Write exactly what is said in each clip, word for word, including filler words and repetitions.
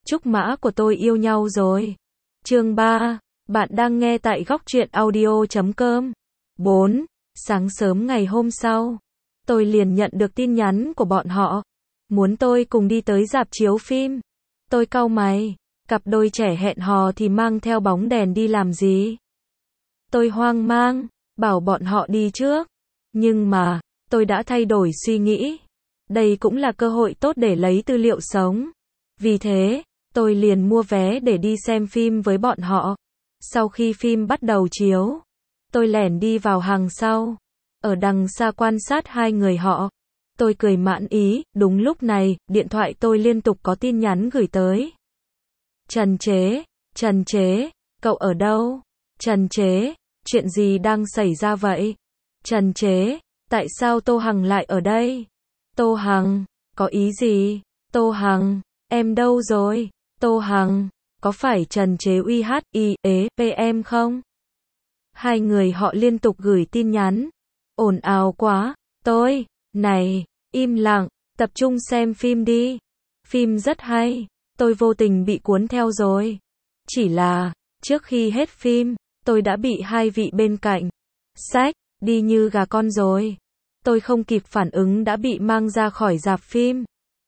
Trúc mã của tôi yêu nhau rồi. Chương ba. Bạn đang nghe tại góc truyện audio chấm com. bốn. Sáng sớm ngày hôm sau, tôi liền nhận được tin nhắn của bọn họ. Muốn tôi cùng đi tới rạp chiếu phim. Tôi cau mày. Cặp đôi trẻ hẹn hò thì mang theo bóng đèn đi làm gì? Tôi hoang mang, bảo bọn họ đi trước. Nhưng mà, tôi đã thay đổi suy nghĩ. Đây cũng là cơ hội tốt để lấy tư liệu sống. Vì thế, tôi liền mua vé để đi xem phim với bọn họ. Sau khi phim bắt đầu chiếu, tôi lẻn đi vào hàng sau. Ở đằng xa quan sát hai người họ. Tôi cười mãn ý, đúng lúc này, điện thoại tôi liên tục có tin nhắn gửi tới. Trần Chế, Trần Chế, cậu ở đâu? Trần Chế, chuyện gì đang xảy ra vậy? Trần Chế, tại sao Tô Hằng lại ở đây? Tô Hằng, có ý gì? Tô Hằng, em đâu rồi? Tô Hằng, có phải Trần Chế uy hát i ế pê em không? Hai người họ liên tục gửi tin nhắn. Ồn ào quá, tôi, này, im lặng, tập trung xem phim đi. Phim rất hay, tôi vô tình bị cuốn theo rồi. Chỉ là, trước khi hết phim, tôi đã bị hai vị bên cạnh xách đi như gà con rồi. Tôi không kịp phản ứng đã bị mang ra khỏi rạp phim.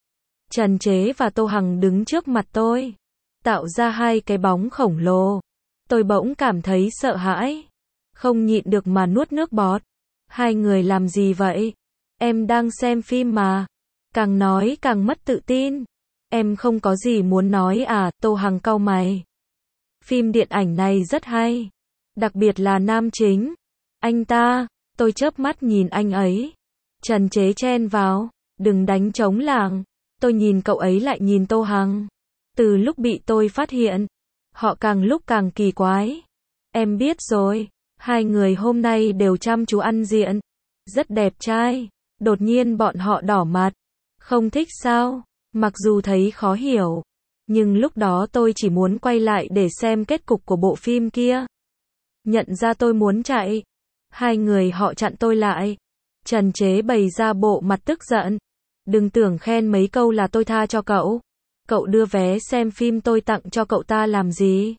Trần Chế và Tô Hằng đứng trước mặt tôi, tạo ra hai cái bóng khổng lồ. Tôi bỗng cảm thấy sợ hãi, không nhịn được mà nuốt nước bọt. Hai người làm gì vậy? Em đang xem phim mà. Càng nói càng mất tự tin. Em không có gì muốn nói à? Tô Hằng cau mày. Phim điện ảnh này rất hay, đặc biệt là nam chính. Anh ta, tôi chớp mắt nhìn anh ấy. Trần Chế chen vào, đừng đánh trống lảng. Tôi nhìn cậu ấy lại nhìn Tô Hằng. Từ lúc bị tôi phát hiện, họ càng lúc càng kỳ quái. Em biết rồi, hai người hôm nay đều chăm chú ăn diện, rất đẹp trai. Đột nhiên bọn họ đỏ mặt. Không thích sao? Mặc dù thấy khó hiểu, nhưng lúc đó tôi chỉ muốn quay lại để xem kết cục của bộ phim kia. Nhận ra tôi muốn chạy, hai người họ chặn tôi lại. Trần Chế bày ra bộ mặt tức giận. Đừng tưởng khen mấy câu là tôi tha cho cậu. Cậu đưa vé xem phim tôi tặng cho cậu ta làm gì?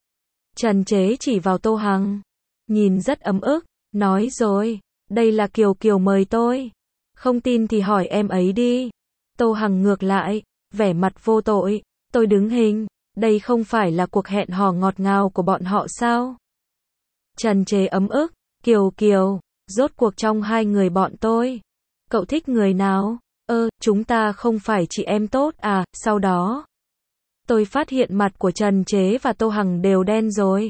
Trần Chế chỉ vào Tô Hằng, nhìn rất ấm ức, nói rồi, đây là Kiều Kiều mời tôi. Không tin thì hỏi em ấy đi. Tô Hằng ngược lại, vẻ mặt vô tội. Tôi đứng hình, đây không phải là cuộc hẹn hò ngọt ngào của bọn họ sao? Trần Chế ấm ức, Kiều Kiều, rốt cuộc trong hai người bọn tôi, cậu thích người nào? Ơ, chúng ta không phải chị em tốt à? Sau đó, tôi phát hiện mặt của Trần Chế và Tô Hằng đều đen rồi.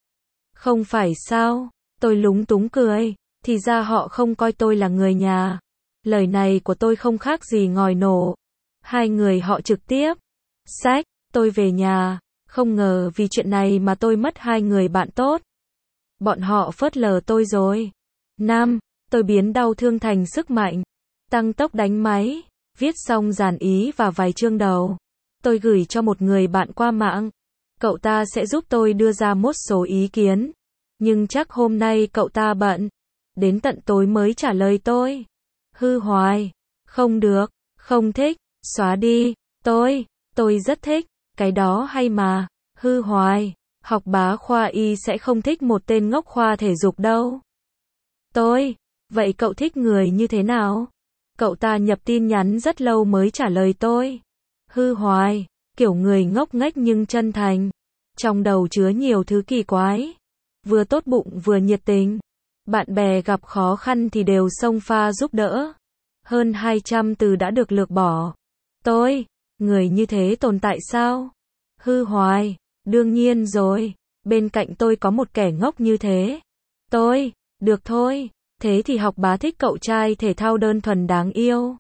Không phải sao? Tôi lúng túng cười, thì ra họ không coi tôi là người nhà. Lời này của tôi không khác gì ngòi nổ. Hai người họ trực tiếp xách tôi về nhà. Không ngờ vì chuyện này mà tôi mất hai người bạn tốt. Bọn họ phớt lờ tôi rồi. Năm, tôi biến đau thương thành sức mạnh. Tăng tốc đánh máy, viết xong dàn ý và vài chương đầu. Tôi gửi cho một người bạn qua mạng. Cậu ta sẽ giúp tôi đưa ra một số ý kiến. Nhưng chắc hôm nay cậu ta bận. Đến tận tối mới trả lời tôi. Hư hoài. Không được, không thích, xóa đi. Tôi, tôi rất thích, cái đó hay mà. Hư hoài. Học bá khoa y sẽ không thích một tên ngốc khoa thể dục đâu. Tôi, vậy cậu thích người như thế nào? Cậu ta nhập tin nhắn rất lâu mới trả lời tôi. Hư hoài, kiểu người ngốc nghếch nhưng chân thành. Trong đầu chứa nhiều thứ kỳ quái. Vừa tốt bụng vừa nhiệt tình. Bạn bè gặp khó khăn thì đều xông pha giúp đỡ. Hơn hai trăm từ đã được lược bỏ. Tôi, người như thế tồn tại sao? Hư hoài, đương nhiên rồi. Bên cạnh tôi có một kẻ ngốc như thế. Tôi, được thôi. Thế thì học bá thích cậu trai thể thao đơn thuần đáng yêu.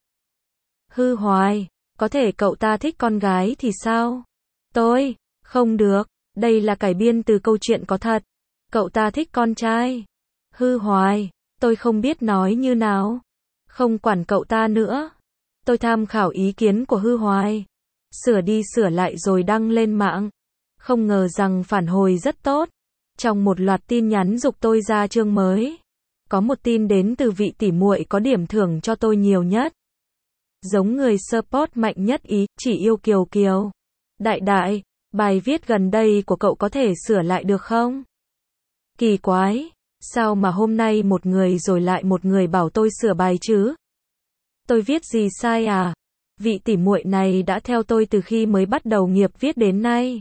Hư hoài, có thể cậu ta thích con gái thì sao? Tôi, không được, đây là cải biên từ câu chuyện có thật. Cậu ta thích con trai. Hư hoài, tôi không biết nói như nào. Không quản cậu ta nữa. Tôi tham khảo ý kiến của Hư hoài. Sửa đi sửa lại rồi đăng lên mạng. Không ngờ rằng phản hồi rất tốt. Trong một loạt tin nhắn giục tôi ra chương mới, có một tin đến từ vị tỷ muội có điểm thưởng cho tôi nhiều nhất. Giống người support mạnh nhất ý, chỉ yêu Kiều Kiều. Đại đại, bài viết gần đây của cậu có thể sửa lại được không? Kỳ quái, sao mà hôm nay một người rồi lại một người bảo tôi sửa bài chứ? Tôi viết gì sai à? Vị tỉ muội này đã theo tôi từ khi mới bắt đầu nghiệp viết đến nay.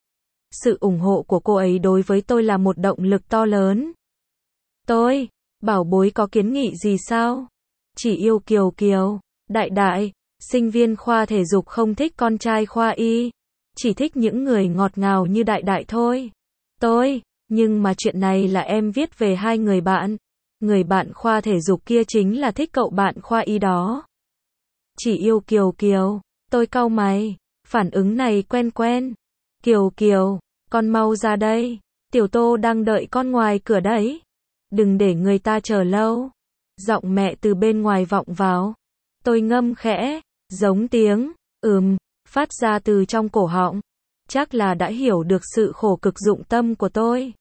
Sự ủng hộ của cô ấy đối với tôi là một động lực to lớn. Tôi, bảo bối có kiến nghị gì sao? Chỉ yêu Kiều Kiều. Đại đại, sinh viên khoa thể dục không thích con trai khoa y. Chỉ thích những người ngọt ngào như đại đại thôi. Tôi, nhưng mà chuyện này là em viết về hai người bạn. Người bạn khoa thể dục kia chính là thích cậu bạn khoa y đó. Chỉ yêu Kiều Kiều. Tôi cau mày. Phản ứng này quen quen. Kiều Kiều, con mau ra đây. Tiểu Tô đang đợi con ngoài cửa đấy. Đừng để người ta chờ lâu. Giọng mẹ từ bên ngoài vọng vào. Tôi ngâm khẽ, giống tiếng, ừm, phát ra từ trong cổ họng. Chắc là đã hiểu được sự khổ cực dụng tâm của tôi.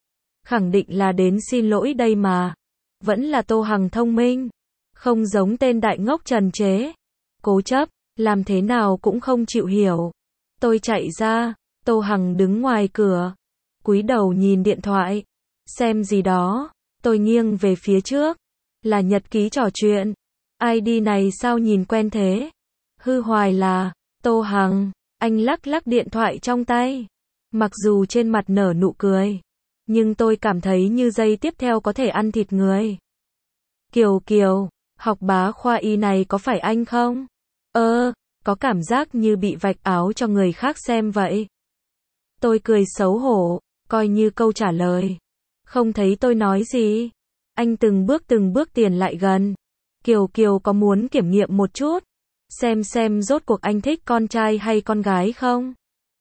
Khẳng định là đến xin lỗi đây mà. Vẫn là Tô Hằng thông minh. Không giống tên đại ngốc trần chế. Cố chấp, làm thế nào cũng không chịu hiểu. Tôi chạy ra, Tô Hằng đứng ngoài cửa. Cúi đầu nhìn điện thoại. Xem gì đó. Tôi nghiêng về phía trước. Là nhật ký trò chuyện. i đê này sao nhìn quen thế? Hư hoài là, Tô Hằng. Anh lắc lắc điện thoại trong tay. Mặc dù trên mặt nở nụ cười. Nhưng tôi cảm thấy như giây tiếp theo có thể ăn thịt người. Kiều Kiều, học bá khoa y này có phải anh không? Ơ, có cảm giác như bị vạch áo cho người khác xem vậy. Tôi cười xấu hổ, coi như câu trả lời. Không thấy tôi nói gì. Anh từng bước từng bước tiến lại gần. Kiều Kiều có muốn kiểm nghiệm một chút? Xem xem rốt cuộc anh thích con trai hay con gái không?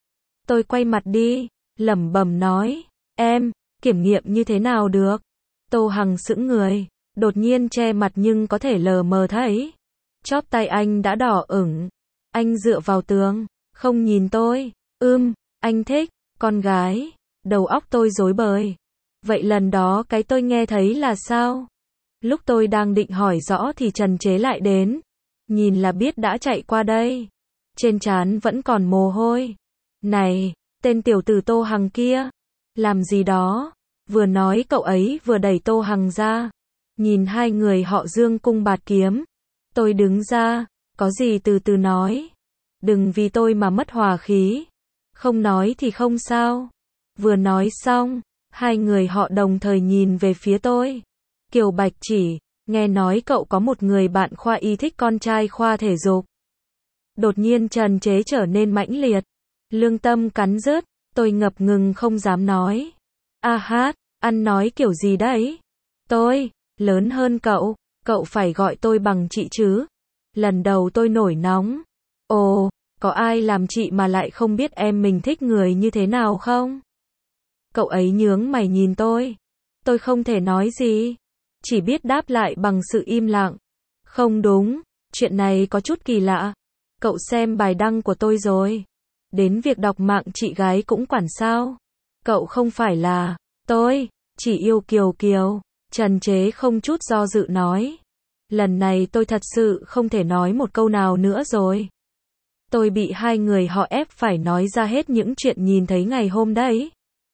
Tôi quay mặt đi, lẩm bẩm nói. Em, kiểm nghiệm như thế nào được? Tô Hằng sững người, đột nhiên che mặt nhưng có thể lờ mờ thấy. Chóp tay anh đã đỏ ửng. Anh dựa vào tường, không nhìn tôi. Ưm, anh thích, con gái. Đầu óc tôi rối bời. Vậy lần đó cái tôi nghe thấy là sao? Lúc tôi đang định hỏi rõ thì Trần Chế lại đến. Nhìn là biết đã chạy qua đây. Trên trán vẫn còn mồ hôi. Này, tên tiểu tử Tô Hằng kia. Làm gì đó? Vừa nói cậu ấy vừa đẩy Tô Hằng ra. Nhìn hai người họ dương cung bạt kiếm. Tôi đứng ra. Có gì từ từ nói. Đừng vì tôi mà mất hòa khí. Không nói thì không sao. Vừa nói xong. Hai người họ đồng thời nhìn về phía tôi. Kiều Bạch Chỉ, nghe nói cậu có một người bạn khoa y thích con trai khoa thể dục. Đột nhiên Trần Chế trở nên mãnh liệt. Lương tâm cắn rứt, tôi ngập ngừng không dám nói. A hát, ăn nói kiểu gì đấy? Tôi, lớn hơn cậu, cậu phải gọi tôi bằng chị chứ. Lần đầu tôi nổi nóng. Ồ, có ai làm chị mà lại không biết em mình thích người như thế nào không? Cậu ấy nhướng mày nhìn tôi. Tôi không thể nói gì. Chỉ biết đáp lại bằng sự im lặng. Không đúng, chuyện này có chút kỳ lạ. Cậu xem bài đăng của tôi rồi. Đến việc đọc mạng chị gái cũng quản sao. Cậu không phải là, tôi, chỉ yêu Kiều Kiều. Trần Chế không chút do dự nói. Lần này tôi thật sự không thể nói một câu nào nữa rồi. Tôi bị hai người họ ép phải nói ra hết những chuyện nhìn thấy ngày hôm đấy.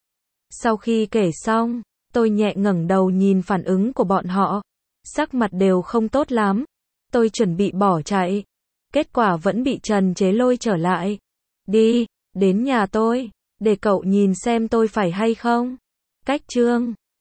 Sau khi kể xong, tôi nhẹ ngẩng đầu nhìn phản ứng của bọn họ. Sắc mặt đều không tốt lắm. Tôi chuẩn bị bỏ chạy. Kết quả vẫn bị Trần Chế lôi trở lại. Đi, đến nhà tôi, để cậu nhìn xem tôi phải hay không. Cách chương